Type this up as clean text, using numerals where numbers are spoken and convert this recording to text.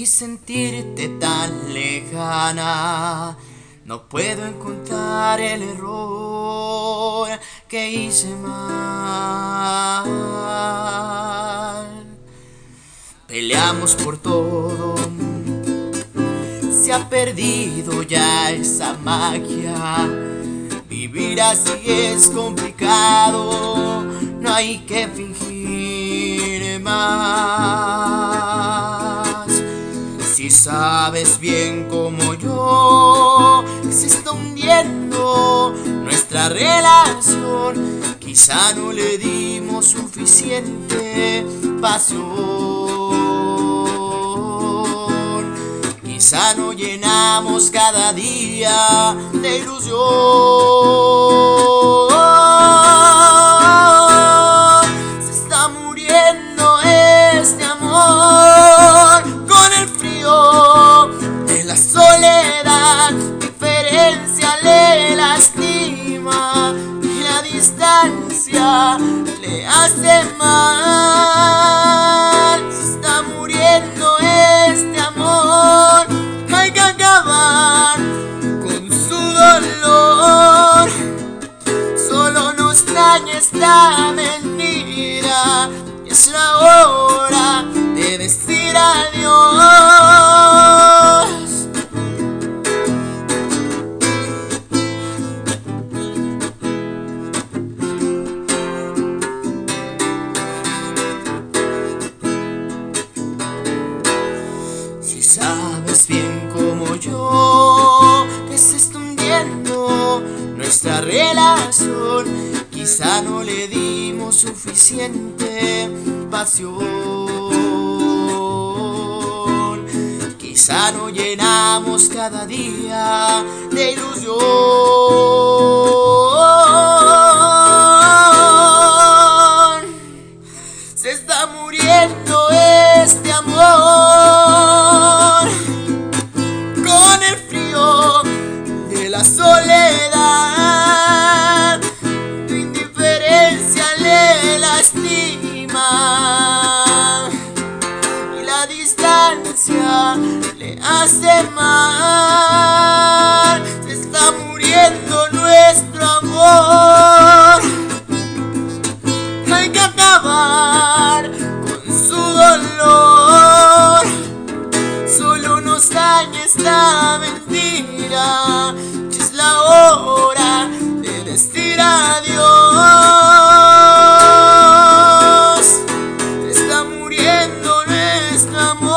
sentirte tan lejana. No puedo encontrar el error que hice mal. Peleamos por todo, se ha perdido ya esa magia. Vivir así es complicado, no hay que fingir más. Si sabes bien como yo que se está hundiendo nuestra relación, quizá no le dimos suficiente pasión, quizá no llenamos cada día de ilusión. Se está muriendo este amor con el frío de la soledad. Diferencia le lastima y la distancia le hace mal. Se está muriendo este amor, hay que acabar con su dolor. Solo nos daña esta mentira y es la hora de decir adiós. Si sabes bien como yo que se está hundiendo nuestra relación, quizá no le dimos suficiente pasión, quizá no llenamos cada día de ilusión. Se está muriendo este amor con el frío de la soledad. Tu indiferencia le lastima y la distancia le hace mal. Se está muriendo nuestro amor, hay que acabar con su dolor. Solo nos daña esta mentira, es la hora de decir adiós. Se está muriendo nuestro amor.